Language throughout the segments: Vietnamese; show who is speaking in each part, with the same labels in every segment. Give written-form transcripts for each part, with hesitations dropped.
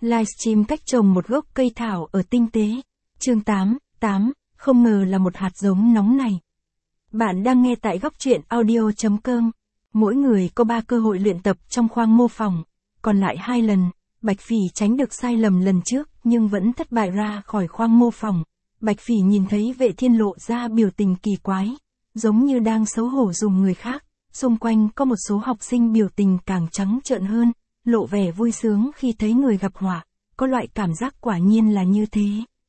Speaker 1: Livestream cách trồng một gốc cây thảo ở tinh tế. Chương 8, không ngờ là một hạt giống nóng này. Bạn đang nghe tại góc truyện audio.com. Mỗi người có 3 cơ hội luyện tập trong khoang mô phỏng, còn lại 2 lần. Bạch Phỉ tránh được sai lầm lần trước nhưng vẫn thất bại ra khỏi khoang mô phỏng. Bạch Phỉ nhìn thấy Vệ Thiên lộ ra biểu tình kỳ quái, giống như đang xấu hổ dùng người khác. Xung quanh có một số học sinh biểu tình càng trắng trợn hơn, lộ vẻ vui sướng khi thấy người gặp họa, có loại cảm giác quả nhiên là như thế.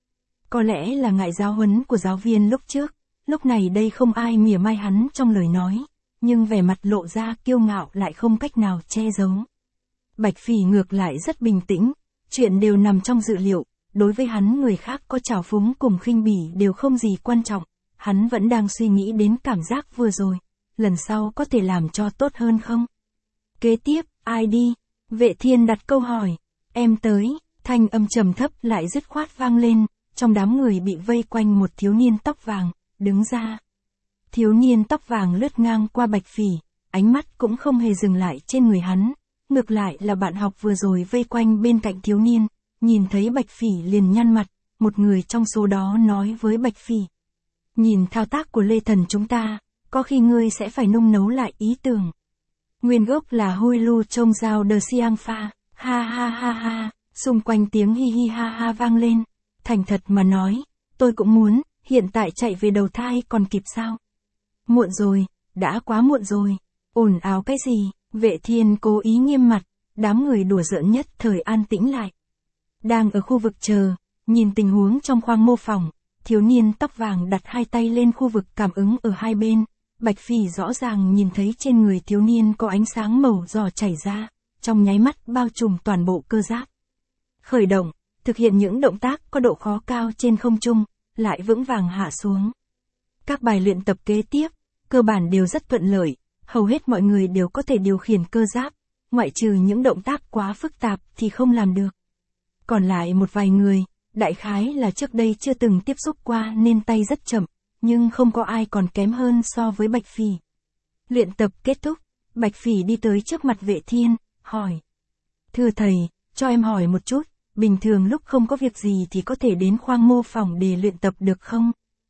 Speaker 1: Có lẽ là ngại giáo huấn của giáo viên lúc trước, lúc này đây không ai mỉa mai hắn trong lời nói, nhưng vẻ mặt lộ ra kiêu ngạo lại không cách nào che giấu. Bạch Phỉ ngược lại rất bình tĩnh, chuyện đều nằm trong dự liệu, đối với hắn người khác có trào phúng cùng khinh bỉ đều không gì quan trọng, hắn vẫn đang suy nghĩ đến cảm giác vừa rồi, lần sau có thể làm cho tốt hơn không? Kế tiếp, ai đi? Vệ Thiên đặt câu hỏi, em tới, thanh âm trầm thấp lại dứt khoát vang lên, trong đám người bị vây quanh một thiếu niên tóc vàng, đứng ra. Thiếu niên tóc vàng lướt ngang qua Bạch Phỉ, ánh mắt cũng không hề dừng lại trên người hắn, ngược lại là bạn học vừa rồi vây quanh bên cạnh thiếu niên, nhìn thấy Bạch Phỉ liền nhăn mặt, một người trong số đó nói với Bạch Phỉ. Nhìn thao tác của Lê Thần chúng ta, có khi ngươi sẽ phải nung nấu lại ý tưởng. Nguyên gốc là Hui Lu Trông Giao De Siang Pha, ha ha ha ha, xung quanh tiếng hi hi ha ha vang lên, thành thật mà nói, tôi cũng muốn, hiện tại chạy về đầu thai còn kịp sao? Muộn rồi, đã quá muộn rồi, ồn ào cái gì? Vệ Thiên cố ý nghiêm mặt, đám người đùa giỡn nhất thời an tĩnh lại. Đang ở khu vực chờ, nhìn tình huống trong khoang mô phỏng, thiếu niên tóc vàng đặt 2 tay lên khu vực cảm ứng ở hai bên. Bạch Phỉ rõ ràng nhìn thấy trên người thiếu niên có ánh sáng màu đỏ chảy ra, trong nháy mắt bao trùm toàn bộ cơ giáp. Khởi động, thực hiện những động tác có độ khó cao trên không trung, lại vững vàng hạ xuống. Các bài luyện tập kế tiếp, cơ bản đều rất thuận lợi, hầu hết mọi người đều có thể điều khiển cơ giáp, ngoại trừ những động tác quá phức tạp thì không làm được. Còn lại một vài người, đại khái là trước đây chưa từng tiếp xúc qua nên tay rất chậm, nhưng không có ai còn kém hơn so với Bạch Phỉ. Luyện tập kết thúc, Bạch Phỉ đi tới trước mặt Vệ Thiên, hỏi. Thưa thầy, cho em hỏi một chút, bình thường lúc không có việc gì thì có thể đến khoang mô phỏng để luyện tập được không?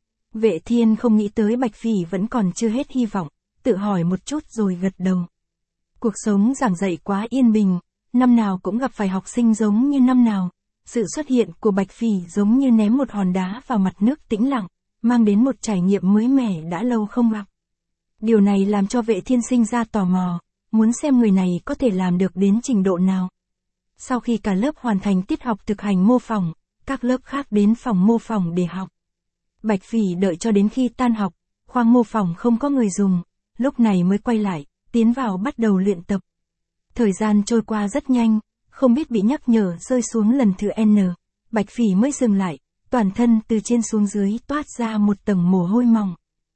Speaker 1: Vệ Thiên không nghĩ tới Bạch Phỉ vẫn còn chưa hết hy vọng, tự hỏi một chút rồi gật đầu. Cuộc sống giảng dạy quá yên bình, năm nào cũng gặp phải học sinh giống như năm nào. Sự xuất hiện của Bạch Phỉ giống như ném một hòn đá vào mặt nước tĩnh lặng, mang đến một trải nghiệm mới mẻ đã lâu không gặp. Điều này làm cho Vệ Thiên sinh ra tò mò, muốn xem người này có thể làm được đến trình độ nào. Sau khi cả lớp hoàn thành tiết học thực hành mô phỏng, các lớp khác đến phòng mô phỏng để học. Bạch Phỉ đợi cho đến khi tan học, khoang mô phỏng không có người dùng, lúc này mới quay lại, tiến vào bắt đầu luyện tập. Thời gian trôi qua rất nhanh, không biết bị nhắc nhở rơi xuống lần thứ N, Bạch Phỉ mới dừng lại, toàn thân từ trên xuống dưới toát ra một tầng mồ hôi mỏng.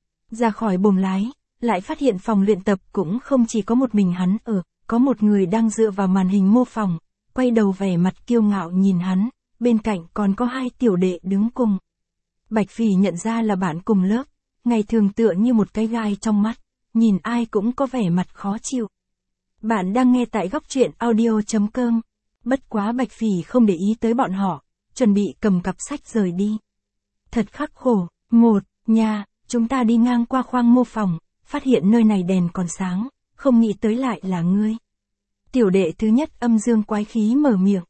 Speaker 1: Ra khỏi buồng lái, lại phát hiện phòng luyện tập cũng không chỉ có một mình hắn ở, có một người đang dựa vào màn hình mô phỏng, quay đầu vẻ mặt kiêu ngạo nhìn hắn, bên cạnh còn có 2 tiểu đệ đứng cùng. Bạch Phỉ nhận ra là bạn cùng lớp, ngày thường tựa như một cái gai trong mắt, nhìn ai cũng có vẻ mặt khó chịu. Bạn đang nghe tại góc truyện audio.com. Bất quá Bạch Phỉ không để ý tới bọn họ, chuẩn bị cầm cặp sách rời đi. Thật khắc khổ, nhà, chúng ta đi ngang qua khoang mô phỏng, phát hiện nơi này đèn còn sáng, không nghĩ tới lại là ngươi. Tiểu đệ thứ nhất âm dương quái khí mở miệng.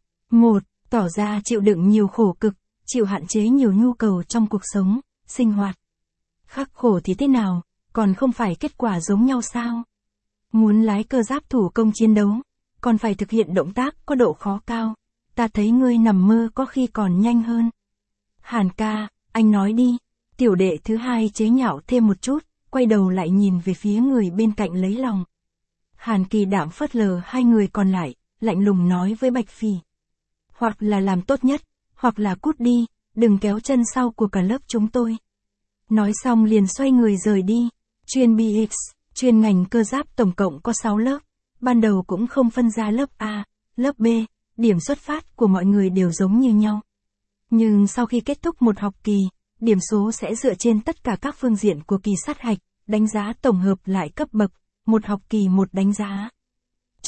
Speaker 1: Tỏ ra chịu đựng nhiều khổ cực, chịu hạn chế nhiều nhu cầu trong cuộc sống, sinh hoạt. Khắc khổ thì thế nào, còn không phải kết quả giống nhau sao? Muốn lái cơ giáp thủ công chiến đấu, còn phải thực hiện động tác có độ khó cao, ta thấy ngươi nằm mơ có khi còn nhanh hơn. Hàn ca, anh nói đi, tiểu đệ thứ 2 chế nhạo thêm một chút, quay đầu lại nhìn về phía người bên cạnh lấy lòng. Hàn Kỳ Đạm phớt lờ 2 người còn lại, lạnh lùng nói với Bạch Phỉ. Hoặc là làm tốt nhất, hoặc là cút đi, đừng kéo chân sau của cả lớp chúng tôi. Nói xong liền xoay người rời đi. Chuyên BX, chuyên ngành cơ giáp tổng cộng có 6 lớp, ban đầu cũng không phân ra lớp A, lớp B, điểm xuất phát của mọi người đều giống như nhau. Nhưng sau khi kết thúc một học kỳ, điểm số sẽ dựa trên tất cả các phương diện của kỳ sát hạch, đánh giá tổng hợp lại cấp bậc, một học kỳ một đánh giá.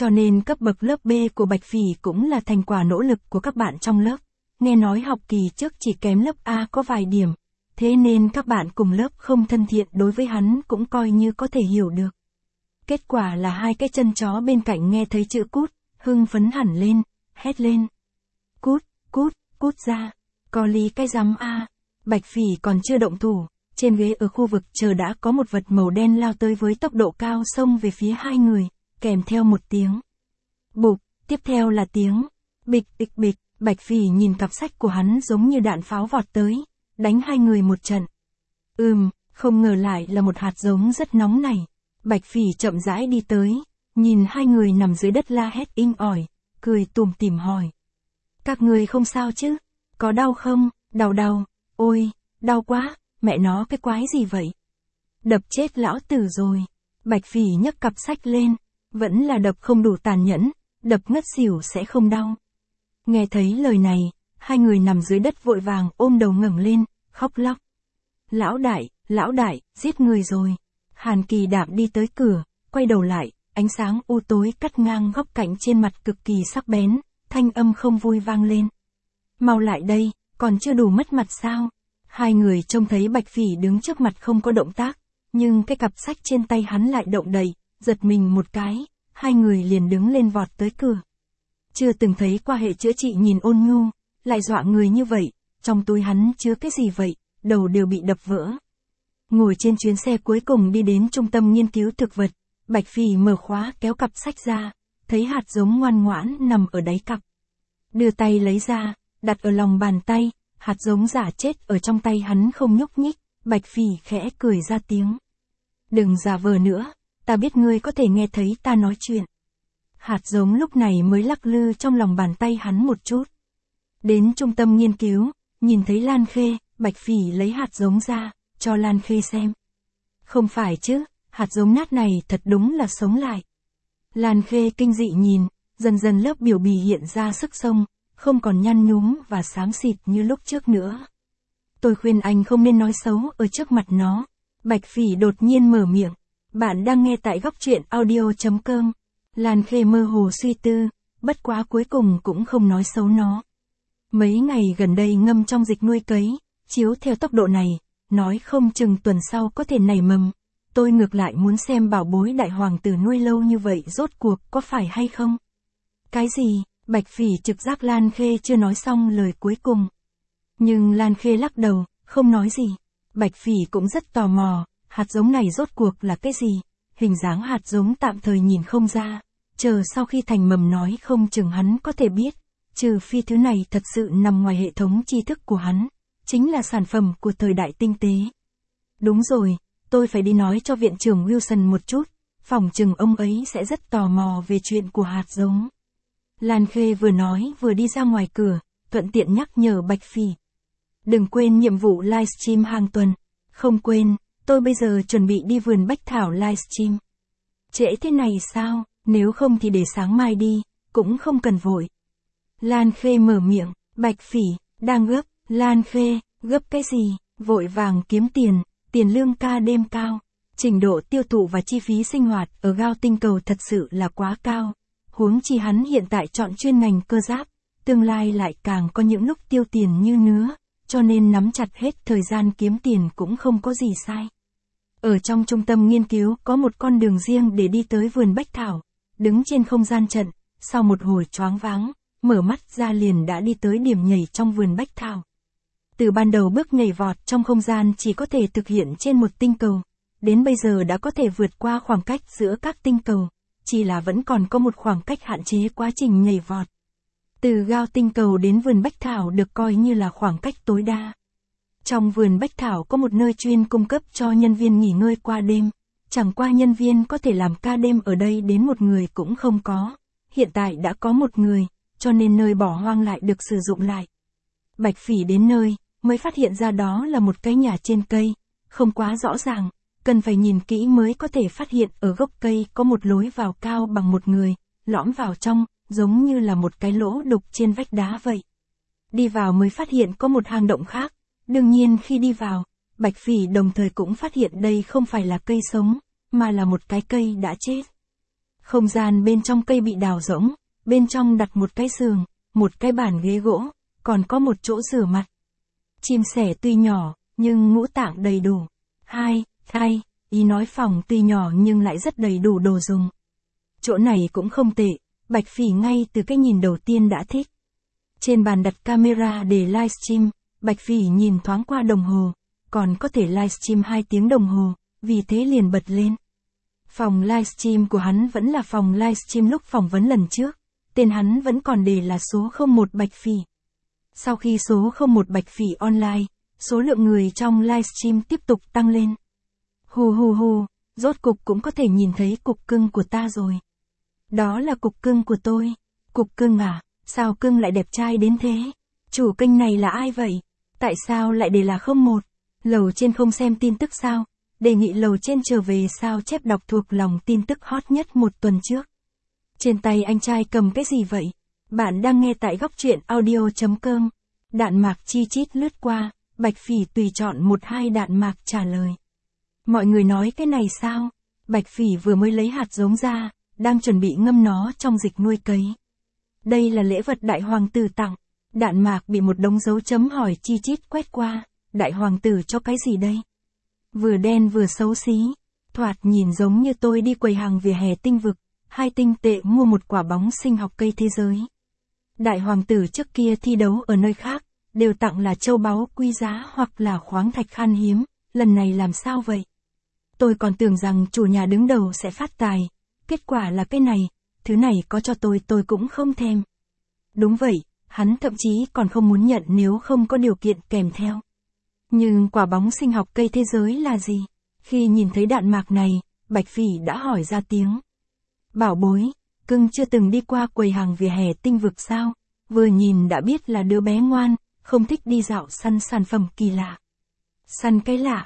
Speaker 1: Cho nên cấp bậc lớp B của Bạch Phỉ cũng là thành quả nỗ lực của các bạn trong lớp. Nghe nói học kỳ trước chỉ kém lớp A có vài điểm, thế nên các bạn cùng lớp không thân thiện đối với hắn cũng coi như có thể hiểu được. Kết quả là hai cái chân chó bên cạnh nghe thấy chữ cút, hưng phấn hẳn lên, hét lên. Cút, cút, cút ra, có lý cái rắm a. Bạch Phỉ còn chưa động thủ, trên ghế ở khu vực chờ đã có một vật màu đen lao tới với tốc độ cao xông về phía hai người, kèm theo một tiếng bụp, tiếp theo là tiếng bịch bịch bịch. Bạch Phỉ nhìn cặp sách của hắn giống như đạn pháo vọt tới, đánh hai người một trận. Không ngờ lại là một hạt giống rất nóng này. Bạch Phỉ chậm rãi đi tới, nhìn hai người nằm dưới đất la hét inh ỏi, cười tủm tỉm hỏi. Các người không sao chứ? Có đau không? Đau. Ôi, đau quá, mẹ nó cái quái gì vậy? Đập chết lão tử rồi. Bạch Phỉ nhấc cặp sách lên, vẫn là đập không đủ tàn nhẫn, đập ngất xỉu sẽ không đau. Nghe thấy lời này, hai người nằm dưới đất vội vàng ôm đầu ngẩng lên, khóc lóc. Lão đại, giết người rồi. Hàn Kỳ Đạm đi tới cửa, quay đầu lại, ánh sáng u tối cắt ngang góc cạnh trên mặt cực kỳ sắc bén, thanh âm không vui vang lên. Mau lại đây, còn chưa đủ mất mặt sao? Hai người trông thấy Bạch Phỉ đứng trước mặt không có động tác, nhưng cái cặp sách trên tay hắn lại động đậy, giật mình một cái, hai người liền đứng lên vọt tới cửa. Chưa từng thấy qua hệ chữa trị nhìn ôn nhu, lại dọa người như vậy, trong túi hắn chứa cái gì vậy, đầu đều bị đập vỡ. Ngồi trên chuyến xe cuối cùng đi đến trung tâm nghiên cứu thực vật, Bạch Phỉ mở khóa kéo cặp sách ra, thấy hạt giống ngoan ngoãn nằm ở đáy cặp. Đưa tay lấy ra, đặt ở lòng bàn tay, hạt giống giả chết ở trong tay hắn không nhúc nhích, Bạch Phỉ khẽ cười ra tiếng. Đừng giả vờ nữa, ta biết ngươi có thể nghe thấy ta nói chuyện. Hạt giống lúc này mới lắc lư trong lòng bàn tay hắn một chút. Đến trung tâm nghiên cứu, nhìn thấy Lan Khê, Bạch Phỉ lấy hạt giống ra, cho Lan Khê xem. Không phải chứ, hạt giống nát này thật đúng là sống lại. Lan Khê kinh dị nhìn, dần dần lớp biểu bì hiện ra sức sống, không còn nhăn nhúm và xám xịt như lúc trước nữa. Tôi khuyên anh không nên nói xấu ở trước mặt nó. Bạch Phỉ đột nhiên mở miệng. Bạn đang nghe tại góc truyện audio.com. Lan Khê mơ hồ suy tư, bất quá cuối cùng cũng không nói xấu nó. Mấy ngày gần đây ngâm trong dịch nuôi cấy, chiếu theo tốc độ này, nói không chừng tuần sau có thể nảy mầm. Tôi ngược lại muốn xem bảo bối đại hoàng tử nuôi lâu như vậy rốt cuộc có phải hay không. Cái gì? Bạch Phỉ trực giác Lan Khê chưa nói xong lời cuối cùng. Nhưng Lan Khê lắc đầu, không nói gì. Bạch Phỉ cũng rất tò mò, hạt giống này rốt cuộc là cái gì? Hình dáng hạt giống tạm thời nhìn không ra, chờ sau khi thành mầm nói không chừng hắn có thể biết, trừ phi thứ này thật sự nằm ngoài hệ thống tri thức của hắn, chính là sản phẩm của thời đại tinh tế. Đúng rồi, tôi phải đi nói cho viện trưởng Wilson một chút, phỏng chừng ông ấy sẽ rất tò mò về chuyện của hạt giống. Lan Khê vừa nói vừa đi ra ngoài cửa, thuận tiện nhắc nhở Bạch Phỉ. Đừng quên nhiệm vụ livestream hàng tuần. Không quên, tôi bây giờ chuẩn bị đi vườn bách thảo livestream. Trễ thế này sao, nếu không thì để sáng mai đi, cũng không cần vội. Lan Khê mở miệng, Bạch Phỉ, đang gấp, Lan Khê, gấp cái gì, vội vàng kiếm tiền lương ca đêm cao. Trình độ tiêu thụ và chi phí sinh hoạt ở Gao Tinh Cầu thật sự là quá cao. Huống chi hắn hiện tại chọn chuyên ngành cơ giáp, tương lai lại càng có những lúc tiêu tiền như nứa, cho nên nắm chặt hết thời gian kiếm tiền cũng không có gì sai. Ở trong trung tâm nghiên cứu có một con đường riêng để đi tới vườn bách thảo, đứng trên không gian trận, sau một hồi choáng váng, mở mắt ra liền đã đi tới điểm nhảy trong vườn bách thảo. Từ ban đầu bước nhảy vọt trong không gian chỉ có thể thực hiện trên một tinh cầu, đến bây giờ đã có thể vượt qua khoảng cách giữa các tinh cầu, chỉ là vẫn còn có một khoảng cách hạn chế quá trình nhảy vọt. Từ Gao Tinh Cầu đến vườn bách thảo được coi như là khoảng cách tối đa. Trong vườn bách thảo có một nơi chuyên cung cấp cho nhân viên nghỉ ngơi qua đêm, chẳng qua nhân viên có thể làm ca đêm ở đây đến một người cũng không có. Hiện tại đã có một người, cho nên nơi bỏ hoang lại được sử dụng lại. Bạch Phỉ đến nơi, mới phát hiện ra đó là một cái nhà trên cây, không quá rõ ràng, cần phải nhìn kỹ mới có thể phát hiện ở gốc cây có một lối vào cao bằng một người, lõm vào trong, giống như là một cái lỗ đục trên vách đá vậy. Đi vào mới phát hiện có một hang động khác, đương nhiên khi đi vào, Bạch Phỉ đồng thời cũng phát hiện đây không phải là cây sống, mà là một cái cây đã chết. Không gian bên trong cây bị đào rỗng, bên trong đặt một cái giường, một cái bàn ghế gỗ, còn có một chỗ rửa mặt. Chim sẻ tuy nhỏ, nhưng ngũ tạng đầy đủ. Ý nói phòng tuy nhỏ nhưng lại rất đầy đủ đồ dùng. Chỗ này cũng không tệ, Bạch Phỉ ngay từ cái nhìn đầu tiên đã thích. Trên bàn đặt camera để livestream, Bạch Phỉ nhìn thoáng qua đồng hồ, còn có thể livestream 2 tiếng đồng hồ, vì thế liền bật lên. Phòng livestream của hắn vẫn là phòng livestream lúc phỏng vấn lần trước, tên hắn vẫn còn để là số 01 Bạch Phỉ. Sau khi số 01 Bạch Phỉ online, số lượng người trong livestream tiếp tục tăng lên. Rốt cục cũng có thể nhìn thấy cục cưng của ta rồi. Đó là cục cưng của tôi. Cục cưng à, sao cưng lại đẹp trai đến thế? Chủ kênh này là ai vậy? Tại sao lại để là 01? Lầu trên không xem tin tức sao? Đề nghị lầu trên trở về sao chép đọc thuộc lòng tin tức hot nhất một tuần trước. Trên tay anh trai cầm cái gì vậy? Bạn đang nghe tại góc truyện audio.com. Đạn mạc chi chít lướt qua, Bạch Phỉ tùy chọn 1-2 đạn mạc trả lời. Mọi người nói cái này sao? Bạch Phỉ vừa mới lấy hạt giống ra, đang chuẩn bị ngâm nó trong dịch nuôi cấy. Đây là lễ vật đại hoàng tử tặng. Đạn mạc bị một đống dấu chấm hỏi chi chít quét qua. Đại hoàng tử cho cái gì đây? Vừa đen vừa xấu xí. Thoạt nhìn giống như tôi đi quầy hàng vỉa hè tinh vực. 2 tinh tệ mua một quả bóng sinh học cây thế giới. Đại hoàng tử trước kia thi đấu ở nơi khác, đều tặng là châu báu quý giá hoặc là khoáng thạch khan hiếm. Lần này làm sao vậy? Tôi còn tưởng rằng chủ nhà đứng đầu sẽ phát tài. Kết quả là cái này, thứ này có cho tôi cũng không thèm. Đúng vậy, hắn thậm chí còn không muốn nhận nếu không có điều kiện kèm theo. Nhưng quả bóng sinh học cây thế giới là gì? Khi nhìn thấy đạn mạc này, Bạch Phỉ đã hỏi ra tiếng. Bảo bối, cưng chưa từng đi qua quầy hàng vỉa hè tinh vực sao? Vừa nhìn đã biết là đứa bé ngoan, không thích đi dạo săn sản phẩm kỳ lạ. Săn cái lạ,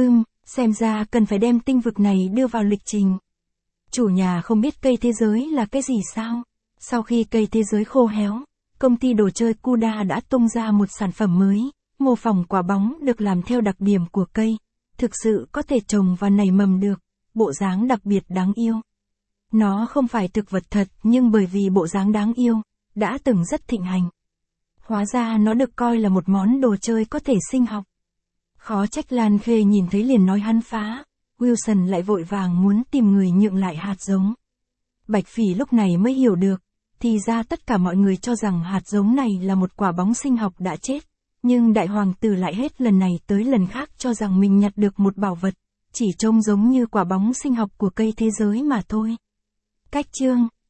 Speaker 1: xem ra cần phải đem tinh vực này đưa vào lịch trình. Chủ nhà không biết cây thế giới là cái gì sao? Sau khi cây thế giới khô héo, công ty đồ chơi Cuda đã tung ra một sản phẩm mới, mô phỏng quả bóng được làm theo đặc điểm của cây, thực sự có thể trồng và nảy mầm được, bộ dáng đặc biệt đáng yêu. Nó không phải thực vật thật nhưng bởi vì bộ dáng đáng yêu, đã từng rất thịnh hành. Hóa ra nó được coi là một món đồ chơi có thể sinh học. Khó trách Lan Khê nhìn thấy liền nói hắn phá, Wilson lại vội vàng muốn tìm người nhượng lại hạt giống. Bạch Phỉ lúc này mới hiểu được, thì ra tất cả mọi người cho rằng hạt giống này là một quả bóng sinh học đã chết, nhưng đại hoàng tử lại hết lần này tới lần khác cho rằng mình nhặt được một bảo vật, chỉ trông giống như quả bóng sinh học của cây thế giới mà thôi. Cách chương